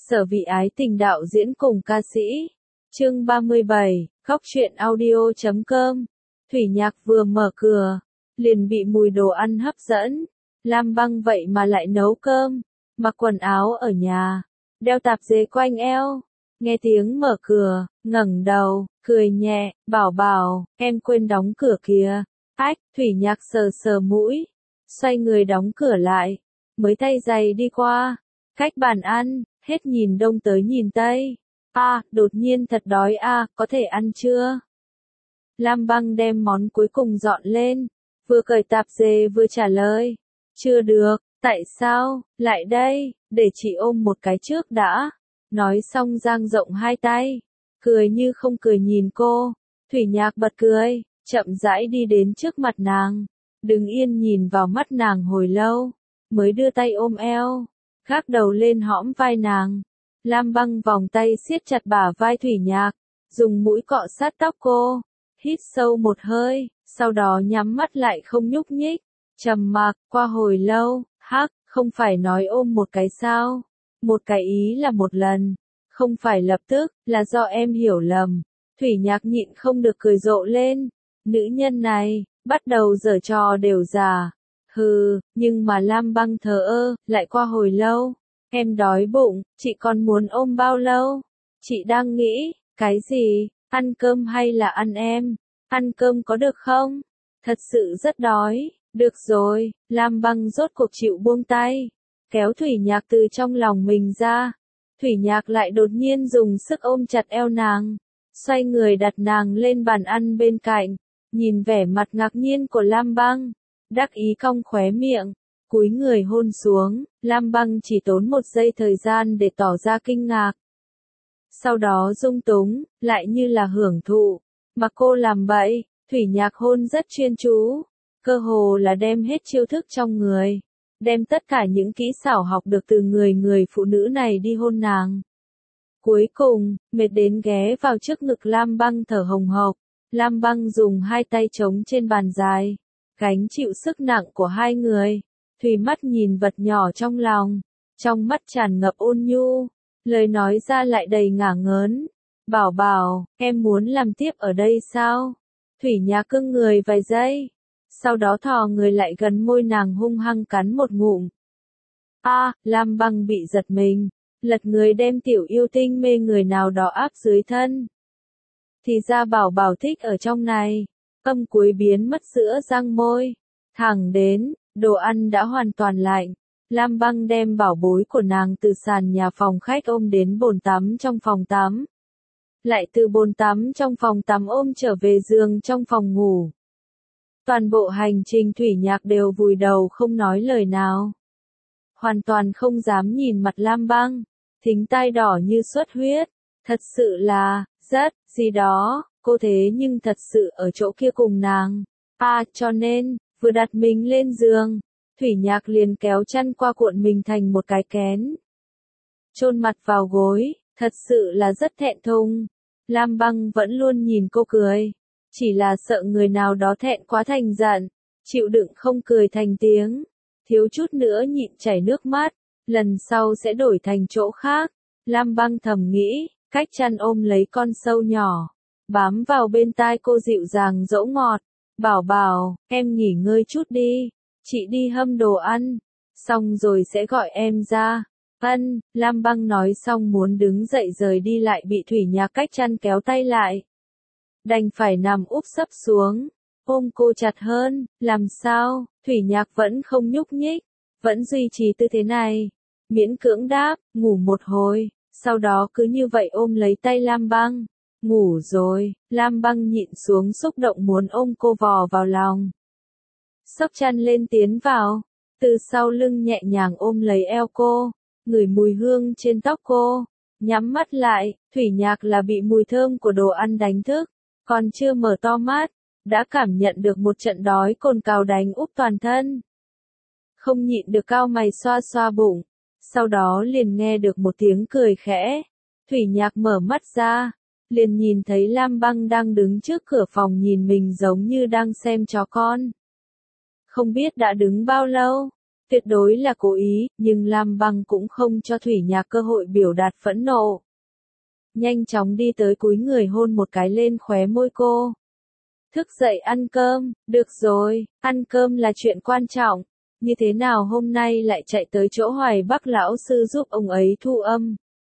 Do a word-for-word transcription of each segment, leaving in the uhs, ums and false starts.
Sở Vị Ái Tình đạo diễn cùng ca sĩ. Chương ba mươi bảy, Góc truyện audio chấm com. Thủy Nhạc vừa mở cửa, liền bị mùi đồ ăn hấp dẫn. Lam Băng vậy mà lại nấu cơm, mặc quần áo ở nhà, đeo tạp dề quanh eo. Nghe tiếng mở cửa, ngẩng đầu, cười nhẹ, bảo bảo, em quên đóng cửa kìa. Ách, Thủy Nhạc sờ sờ mũi, xoay người đóng cửa lại, mới tay giày đi qua, cách bàn ăn, hết nhìn đông tới nhìn tây. À, đột nhiên thật đói à, có thể ăn chưa? Lam Băng đem món cuối cùng dọn lên, vừa cởi tạp dề vừa trả lời. Chưa được, tại sao, lại đây, để chị ôm một cái trước đã. Nói xong dang rộng hai tay, cười như không cười nhìn cô. Thủy Nhạc bật cười, chậm rãi đi đến trước mặt nàng, đứng yên nhìn vào mắt nàng hồi lâu, mới đưa tay ôm eo, gác đầu lên hõm vai nàng. Lam Băng vòng tay siết chặt bả vai Thủy Nhạc, dùng mũi cọ sát tóc cô, hít sâu một hơi, sau đó nhắm mắt lại không nhúc nhích, trầm mặc. Qua hồi lâu, hắc, không phải nói ôm một cái sao? Một cái ý là một lần, không phải lập tức, là do em hiểu lầm. Thủy Nhạc nhịn không được cười rộ lên, nữ nhân này, bắt đầu giở trò đều già. Hừ, nhưng mà Lam Băng thờ ơ, lại qua hồi lâu. Em đói bụng, chị còn muốn ôm bao lâu? Chị đang nghĩ, cái gì, ăn cơm hay là ăn em? Ăn cơm có được không? Thật sự rất đói. Được rồi, Lam Băng rốt cuộc chịu buông tay, kéo Thủy Nhạc từ trong lòng mình ra. Thủy Nhạc lại đột nhiên dùng sức ôm chặt eo nàng, xoay người đặt nàng lên bàn ăn bên cạnh, nhìn vẻ mặt ngạc nhiên của Lam Băng, đắc ý cong khóe miệng, cúi người hôn xuống. Lam Băng chỉ tốn một giây thời gian để tỏ ra kinh ngạc, sau đó dung túng, lại như là hưởng thụ, mà cô làm bậy. Thủy Nhạc hôn rất chuyên chú, cơ hồ là đem hết chiêu thức trong người, đem tất cả những kỹ xảo học được từ người người phụ nữ này đi hôn nàng. Cuối cùng, mệt đến ghé vào trước ngực Lam Băng thở hồng hộc. Lam Băng dùng hai tay trống trên bàn dài, gánh chịu sức nặng của hai người. Thủy mắt nhìn vật nhỏ trong lòng, trong mắt tràn ngập ôn nhu, lời nói ra lại đầy ngả ngớn. Bảo bảo, em muốn làm tiếp ở đây sao? Thủy Nhạc cưng người vài giây, sau đó thò người lại gần môi nàng hung hăng cắn một ngụm. A, à, Lam Băng bị giật mình, lật người đem tiểu yêu tinh mê người nào đó áp dưới thân. Thì ra bảo bảo thích ở trong này. Âm cuối biến mất giữa răng môi, thẳng đến, đồ ăn đã hoàn toàn lạnh. Lam Băng đem bảo bối của nàng từ sàn nhà phòng khách ôm đến bồn tắm trong phòng tắm, lại từ bồn tắm trong phòng tắm ôm trở về giường trong phòng ngủ. Toàn bộ hành trình Thủy Nhạc đều vùi đầu không nói lời nào, hoàn toàn không dám nhìn mặt Lam Băng, thính tai đỏ như xuất huyết. Thật sự là, rất, gì đó, cô thế nhưng thật sự ở chỗ kia cùng nàng. À, cho nên, vừa đặt mình lên giường, Thủy Nhạc liền kéo chăn qua cuộn mình thành một cái kén, chôn mặt vào gối, thật sự là rất thẹn thùng. Lam Băng vẫn luôn nhìn cô cười, chỉ là sợ người nào đó thẹn quá thành giận, chịu đựng không cười thành tiếng, thiếu chút nữa nhịn chảy nước mắt, lần sau sẽ đổi thành chỗ khác. Lam Băng thầm nghĩ, cách chăn ôm lấy con sâu nhỏ, bám vào bên tai cô dịu dàng dỗ ngọt. Bảo bảo, em nghỉ ngơi chút đi, chị đi hâm đồ ăn, xong rồi sẽ gọi em ra. Ân, Lam Băng nói xong muốn đứng dậy rời đi lại bị Thủy Nhạc cách chăn kéo tay lại. Đành phải nằm úp sấp xuống, ôm cô chặt hơn. Làm sao? Thủy Nhạc vẫn không nhúc nhích, vẫn duy trì tư thế này, miễn cưỡng đáp, ngủ một hồi, sau đó cứ như vậy ôm lấy tay Lam Băng. Ngủ rồi. Lam Băng nhịn xuống xúc động muốn ôm cô vò vào lòng, xốc chăn lên tiến vào, từ sau lưng nhẹ nhàng ôm lấy eo cô, ngửi mùi hương trên tóc cô. Nhắm mắt lại, Thủy Nhạc là bị mùi thơm của đồ ăn đánh thức, còn chưa mở to mắt, đã cảm nhận được một trận đói cồn cào đánh úp toàn thân. Không nhịn được cau mày xoa xoa bụng, sau đó liền nghe được một tiếng cười khẽ. Thủy Nhạc mở mắt ra, liền nhìn thấy Lam Băng đang đứng trước cửa phòng nhìn mình giống như đang xem chó con. Không biết đã đứng bao lâu, tuyệt đối là cố ý, nhưng Lam Băng cũng không cho Thủy Nhạc cơ hội biểu đạt phẫn nộ. Nhanh chóng đi tới cúi người hôn một cái lên khóe môi cô. Thức dậy ăn cơm, được rồi, ăn cơm là chuyện quan trọng, như thế nào hôm nay lại chạy tới chỗ Hoài Bắc lão sư giúp ông ấy thu âm.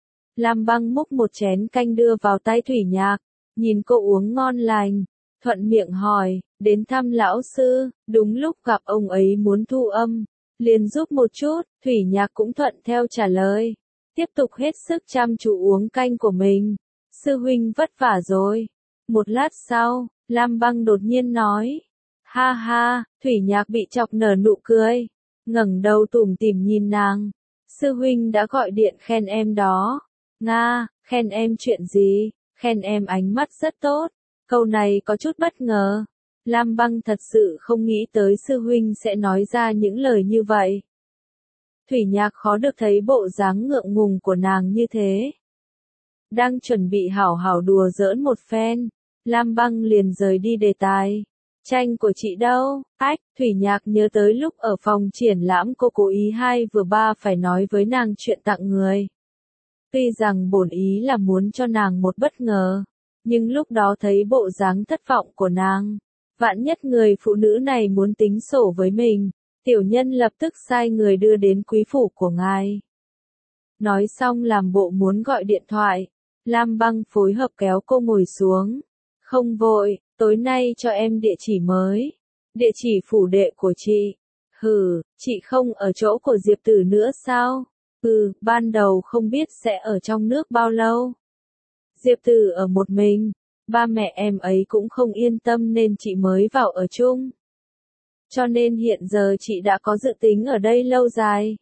Lam Băng múc một chén canh đưa vào tay Thủy Nhạc, nhìn cô uống ngon lành, thuận miệng hỏi, đến thăm lão sư, đúng lúc gặp ông ấy muốn thu âm, liền giúp một chút, Thủy Nhạc cũng thuận theo trả lời, tiếp tục hết sức chăm chú uống canh của mình. Sư huynh vất vả rồi. Một lát sau, Lam Băng đột nhiên nói, ha ha, Thủy Nhạc bị chọc nở nụ cười, ngẩng đầu tủm tỉm nhìn nàng, sư huynh đã gọi điện khen em đó. Nga, khen em chuyện gì? Khen em ánh mắt rất tốt. Câu này có chút bất ngờ. Lam Băng thật sự không nghĩ tới sư huynh sẽ nói ra những lời như vậy. Thủy Nhạc khó được thấy bộ dáng ngượng ngùng của nàng như thế. Đang chuẩn bị hảo hảo đùa giỡn một phen, Lam Băng liền rời đi đề tài. Tranh của chị đâu? Ách, Thủy Nhạc nhớ tới lúc ở phòng triển lãm cô cố ý hai vừa ba phải nói với nàng chuyện tặng người. Tuy rằng bổn ý là muốn cho nàng một bất ngờ, nhưng lúc đó thấy bộ dáng thất vọng của nàng, vạn nhất người phụ nữ này muốn tính sổ với mình, tiểu nhân lập tức sai người đưa đến quý phủ của ngài. Nói xong làm bộ muốn gọi điện thoại, Lam Băng phối hợp kéo cô ngồi xuống. Không vội, tối nay cho em địa chỉ mới. Địa chỉ phủ đệ của chị. Hừ, chị không ở chỗ của Diệp Tử nữa sao? Ừ, ban đầu không biết sẽ ở trong nước bao lâu. Diệp Tử ở một mình, ba mẹ em ấy cũng không yên tâm nên chị mới vào ở chung. Cho nên hiện giờ chị đã có dự tính ở đây lâu dài.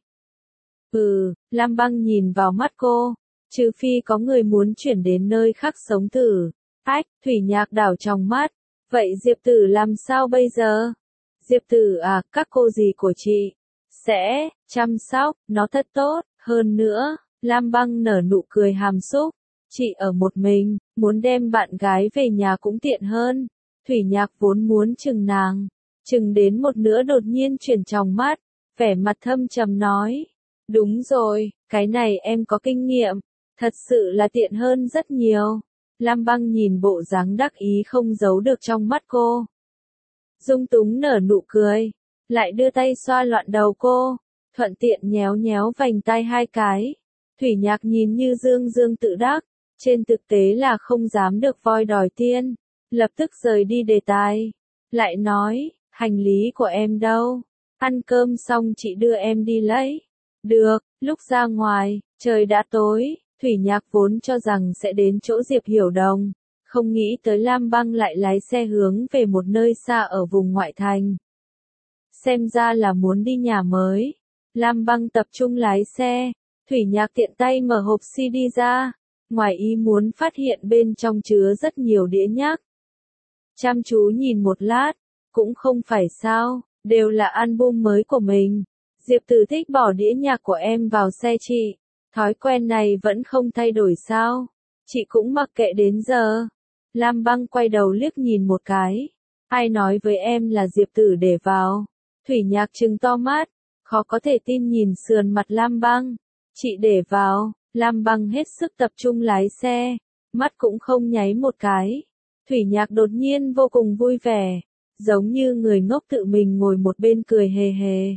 Ừ, Lam Băng nhìn vào mắt cô, trừ phi có người muốn chuyển đến nơi khác sống thử. Ách, Thủy Nhạc đảo trong mắt, vậy Diệp Tử làm sao bây giờ? Diệp Tử à, các cô dì của chị sẽ chăm sóc nó thật tốt, hơn nữa, Lam Băng nở nụ cười hàm xúc, chị ở một mình, muốn đem bạn gái về nhà cũng tiện hơn. Thủy Nhạc vốn muốn chừng nàng, chừng đến một nửa đột nhiên chuyển trong mắt, vẻ mặt thâm trầm nói, đúng rồi, cái này em có kinh nghiệm, thật sự là tiện hơn rất nhiều. Lam Băng nhìn bộ dáng đắc ý không giấu được trong mắt cô. Dung túng nở nụ cười, lại đưa tay xoa loạn đầu cô, thuận tiện nhéo nhéo vành tai hai cái. Thủy Nhạc nhìn như dương dương tự đắc, trên thực tế là không dám được voi đòi tiên, lập tức rời đi đề tài. Lại nói, hành lý của em đâu? Ăn cơm xong chị đưa em đi lấy. Được, lúc ra ngoài, trời đã tối. Thủy Nhạc vốn cho rằng sẽ đến chỗ Diệp Hiểu Đồng, không nghĩ tới Lam Băng lại lái xe hướng về một nơi xa ở vùng ngoại thành. Xem ra là muốn đi nhà mới. Lam Băng tập trung lái xe, Thủy Nhạc tiện tay mở hộp xê đê ra, ngoài ý muốn phát hiện bên trong chứa rất nhiều đĩa nhạc. Chăm chú nhìn một lát, cũng không phải sao, đều là album mới của mình. Diệp Tử thích bỏ đĩa nhạc của em vào xe chị. Thói quen này vẫn không thay đổi sao? Chị cũng mặc kệ đến giờ. Lam Băng quay đầu liếc nhìn một cái. Ai nói với em là Diệp Tử để vào? Thủy Nhạc trừng to mắt, khó có thể tin nhìn sườn mặt Lam Băng. Chị để vào. Lam Băng hết sức tập trung lái xe, mắt cũng không nháy một cái. Thủy Nhạc đột nhiên vô cùng vui vẻ, giống như người ngốc tự mình ngồi một bên cười hề hề.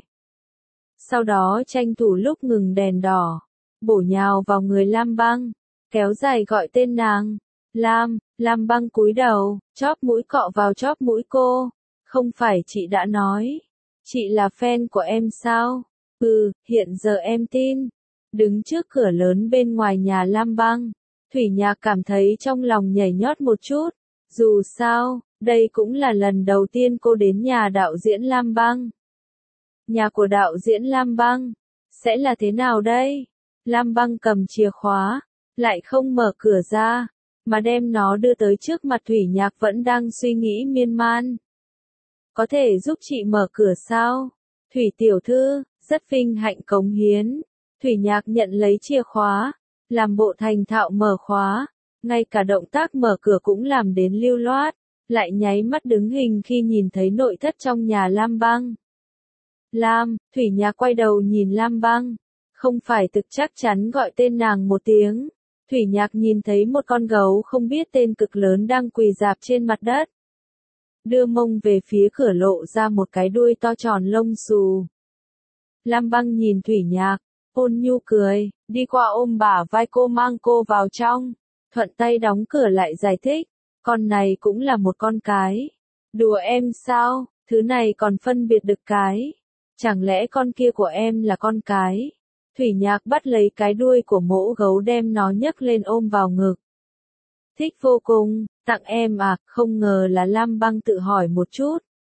Sau đó tranh thủ lúc ngừng đèn đỏ, bổ nhào vào người Lam Băng, kéo dài gọi tên nàng. Lam, Lam Băng cúi đầu, chóp mũi cọ vào chóp mũi cô. Không phải chị đã nói, chị là fan của em sao? Ừ, hiện giờ em tin. Đứng trước cửa lớn bên ngoài nhà Lam Băng, Thủy Nhạc cảm thấy trong lòng nhảy nhót một chút. Dù sao, đây cũng là lần đầu tiên cô đến nhà đạo diễn Lam Băng. Nhà của đạo diễn Lam Băng sẽ là thế nào đây? Lam Băng cầm chìa khóa, lại không mở cửa ra, mà đem nó đưa tới trước mặt Thủy Nhạc vẫn đang suy nghĩ miên man. Có thể giúp chị mở cửa sao? Thủy tiểu thư, rất vinh hạnh cống hiến. Thủy Nhạc nhận lấy chìa khóa, làm bộ thành thạo mở khóa, ngay cả động tác mở cửa cũng làm đến lưu loát, lại nháy mắt đứng hình khi nhìn thấy nội thất trong nhà Lam Băng. Lam, Thủy Nhạc quay đầu nhìn Lam Băng. Không phải thực chắc chắn gọi tên nàng một tiếng. Thủy Nhạc nhìn thấy một con gấu không biết tên cực lớn đang quỳ rạp trên mặt đất. Đưa mông về phía cửa lộ ra một cái đuôi to tròn lông xù. Lam Băng nhìn Thủy Nhạc, ôn nhu cười, đi qua ôm bả vai cô mang cô vào trong. Thuận tay đóng cửa lại giải thích, con này cũng là một con cái. Đùa em sao, thứ này còn phân biệt được cái. Chẳng lẽ con kia của em là con cái? Thủy Nhạc bắt lấy cái đuôi của mỗ gấu đem nó nhấc lên ôm vào ngực. Thích vô cùng, tặng em à, không ngờ là Lam Băng tự hỏi một chút.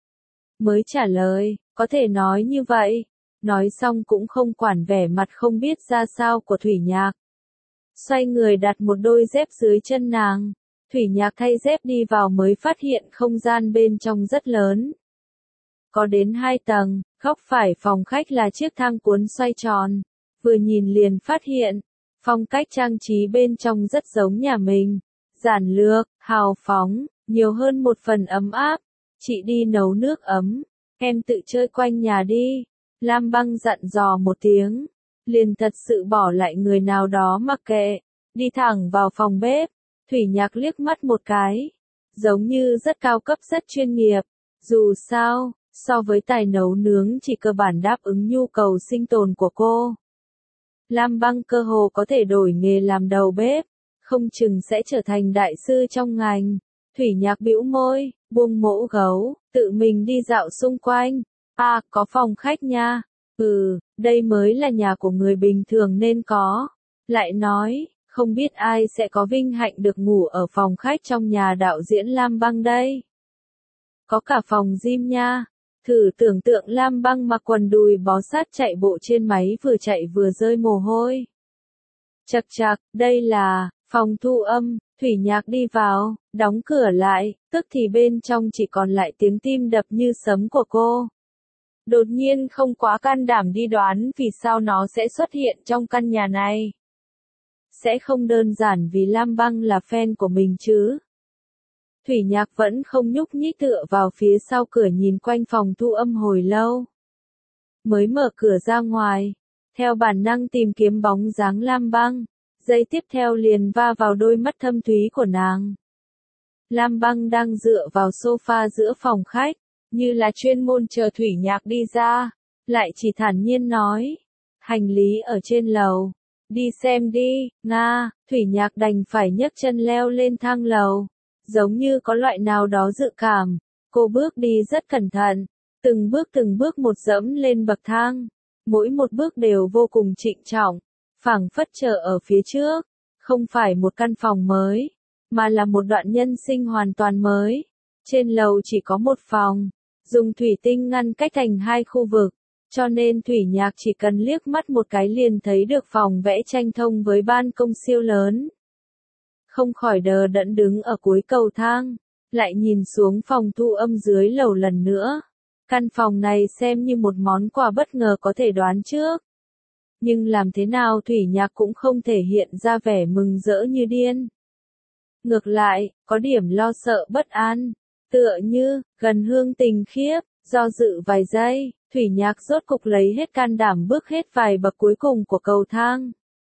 Mới trả lời, có thể nói như vậy. Nói xong cũng không quản vẻ mặt không biết ra sao của Thủy Nhạc. Xoay người đặt một đôi dép dưới chân nàng. Thủy Nhạc thay dép đi vào mới phát hiện không gian bên trong rất lớn. Có đến hai tầng, góc phải phòng khách là chiếc thang cuốn xoay tròn. Vừa nhìn liền phát hiện, phong cách trang trí bên trong rất giống nhà mình. Giản lược, hào phóng, nhiều hơn một phần ấm áp. Chị đi nấu nước ấm, em tự chơi quanh nhà đi. Lam Băng dặn dò một tiếng, liền thật sự bỏ lại người nào đó mặc kệ, đi thẳng vào phòng bếp. Thủy Nhạc liếc mắt một cái, giống như rất cao cấp rất chuyên nghiệp. Dù sao, so với tài nấu nướng chỉ cơ bản đáp ứng nhu cầu sinh tồn của cô. Lam Băng cơ hồ có thể đổi nghề làm đầu bếp, không chừng sẽ trở thành đại sư trong ngành. Thủy Nhạc bĩu môi, buông mỗ gấu, tự mình đi dạo xung quanh. À, có phòng khách nha. Ừ, đây mới là nhà của người bình thường nên có. Lại nói, không biết ai sẽ có vinh hạnh được ngủ ở phòng khách trong nhà đạo diễn Lam Băng đây. Có cả phòng gym nha. Thử tưởng tượng Lam Băng mặc quần đùi bó sát chạy bộ trên máy vừa chạy vừa rơi mồ hôi. Chậc chậc, đây là phòng thu âm. Thủy Nhạc đi vào, đóng cửa lại, tức thì bên trong chỉ còn lại tiếng tim đập như sấm của cô. Đột nhiên không quá can đảm đi đoán vì sao nó sẽ xuất hiện trong căn nhà này. Sẽ không đơn giản vì Lam Băng là fan của mình chứ. Thủy Nhạc vẫn không nhúc nhích tựa vào phía sau cửa nhìn quanh phòng thu âm hồi lâu. Mới mở cửa ra ngoài, theo bản năng tìm kiếm bóng dáng Lam Băng, giây tiếp theo liền va vào đôi mắt thâm thúy của nàng. Lam Băng đang dựa vào sofa giữa phòng khách, như là chuyên môn chờ Thủy Nhạc đi ra, lại chỉ thản nhiên nói, hành lý ở trên lầu, đi xem đi, Nga. Thủy Nhạc đành phải nhấc chân leo lên thang lầu, giống như có loại nào đó dự cảm, cô bước đi rất cẩn thận, từng bước từng bước một dẫm lên bậc thang, mỗi một bước đều vô cùng trịnh trọng, phảng phất chờ ở phía trước, không phải một căn phòng mới, mà là một đoạn nhân sinh hoàn toàn mới. Trên lầu chỉ có một phòng, dùng thủy tinh ngăn cách thành hai khu vực, cho nên Thủy Nhạc chỉ cần liếc mắt một cái liền thấy được phòng vẽ tranh thông với ban công siêu lớn. Không khỏi đờ đẫn đứng ở cuối cầu thang, lại nhìn xuống phòng thu âm dưới lầu lần nữa. Căn phòng này xem như một món quà bất ngờ có thể đoán trước. Nhưng làm thế nào Thủy Nhạc cũng không thể hiện ra vẻ mừng rỡ như điên. Ngược lại, có điểm lo sợ bất an. Tựa như, gần hương tình khiếp, do dự vài giây, Thủy Nhạc rốt cục lấy hết can đảm bước hết vài bậc cuối cùng của cầu thang.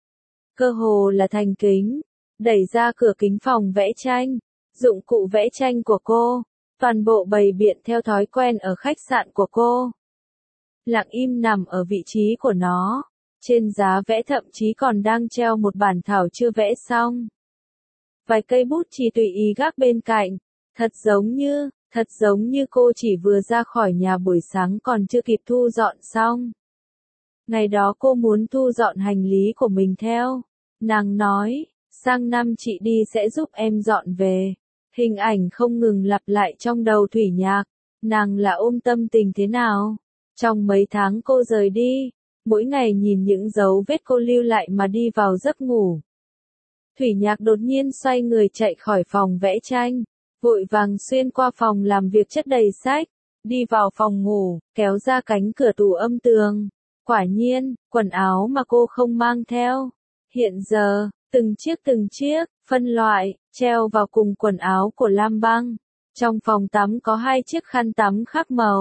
Cơ hồ là thành kính, đẩy ra cửa kính phòng vẽ tranh, dụng cụ vẽ tranh của cô, toàn bộ bày biện theo thói quen ở khách sạn của cô. Lặng im nằm ở vị trí của nó, trên giá vẽ thậm chí còn đang treo một bản thảo chưa vẽ xong. Vài cây bút chì tùy ý gác bên cạnh. Thật giống như, thật giống như cô chỉ vừa ra khỏi nhà buổi sáng còn chưa kịp thu dọn xong. Ngày đó cô muốn thu dọn hành lý của mình theo. Nàng nói, sang năm chị đi sẽ giúp em dọn về. Hình ảnh không ngừng lặp lại trong đầu Thủy Nhạc. Nàng là ôm tâm tình thế nào? Trong mấy tháng cô rời đi, mỗi ngày nhìn những dấu vết cô lưu lại mà đi vào giấc ngủ. Thủy Nhạc đột nhiên xoay người chạy khỏi phòng vẽ tranh. Vội vàng xuyên qua phòng làm việc chất đầy sách, đi vào phòng ngủ, kéo ra cánh cửa tủ âm tường. Quả nhiên, quần áo mà cô không mang theo. Hiện giờ, từng chiếc từng chiếc, phân loại, treo vào cùng quần áo của Lam Băng. Trong phòng tắm có hai chiếc khăn tắm khác màu.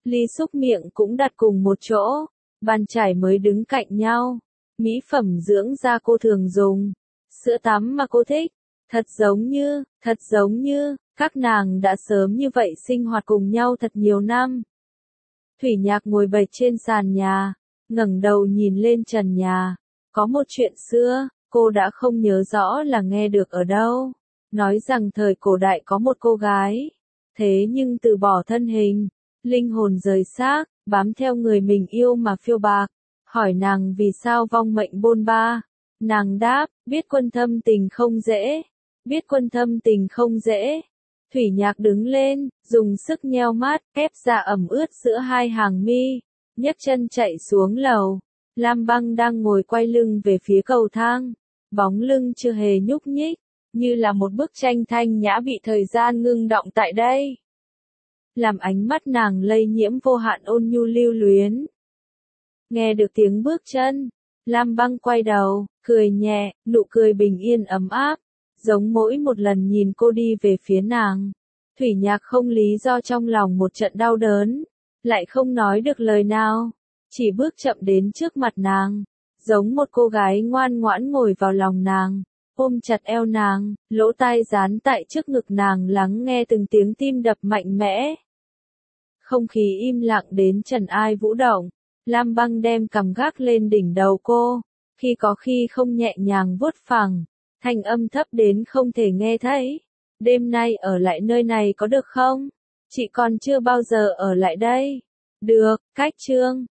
ly xúc miệng cũng đặt cùng một chỗ, bàn chải mới đứng cạnh nhau, mỹ phẩm dưỡng da cô thường dùng, sữa tắm mà cô thích, thật giống như, thật giống như, các nàng đã sớm như vậy sinh hoạt cùng nhau thật nhiều năm. Thủy Nhạc ngồi bệt trên sàn nhà, ngẩng đầu nhìn lên trần nhà, có một chuyện xưa, cô đã không nhớ rõ là nghe được ở đâu, nói rằng thời cổ đại có một cô gái, thế nhưng từ bỏ thân hình, linh hồn rời xác, bám theo người mình yêu mà phiêu bạc, hỏi nàng vì sao vong mệnh bôn ba, nàng đáp, biết quân thâm tình không dễ, biết quân thâm tình không dễ. Thủy Nhạc đứng lên, dùng sức nheo mắt, ép ra ẩm ướt giữa hai hàng mi, nhấc chân chạy xuống lầu. Lam Băng đang ngồi quay lưng về phía cầu thang, bóng lưng chưa hề nhúc nhích, như là một bức tranh thanh nhã bị thời gian ngưng đọng tại đây. Làm ánh mắt nàng lây nhiễm vô hạn ôn nhu lưu luyến. Nghe được tiếng bước chân, Lam Băng quay đầu, cười nhẹ, nụ cười bình yên ấm áp, giống mỗi một lần nhìn cô đi về phía nàng. Thủy Nhạc không lý do trong lòng một trận đau đớn, lại không nói được lời nào, chỉ bước chậm đến trước mặt nàng, giống một cô gái ngoan ngoãn ngồi vào lòng nàng, ôm chặt eo nàng, lỗ tai dán tại trước ngực nàng lắng nghe từng tiếng tim đập mạnh mẽ. Không khí im lặng đến trần ai vũ động, Lam Băng đem cằm gác lên đỉnh đầu cô, khi có khi không nhẹ nhàng vuốt phẳng, thanh âm thấp đến không thể nghe thấy. Đêm nay ở lại nơi này có được không? Chị còn chưa bao giờ ở lại đây. Được, cách chương.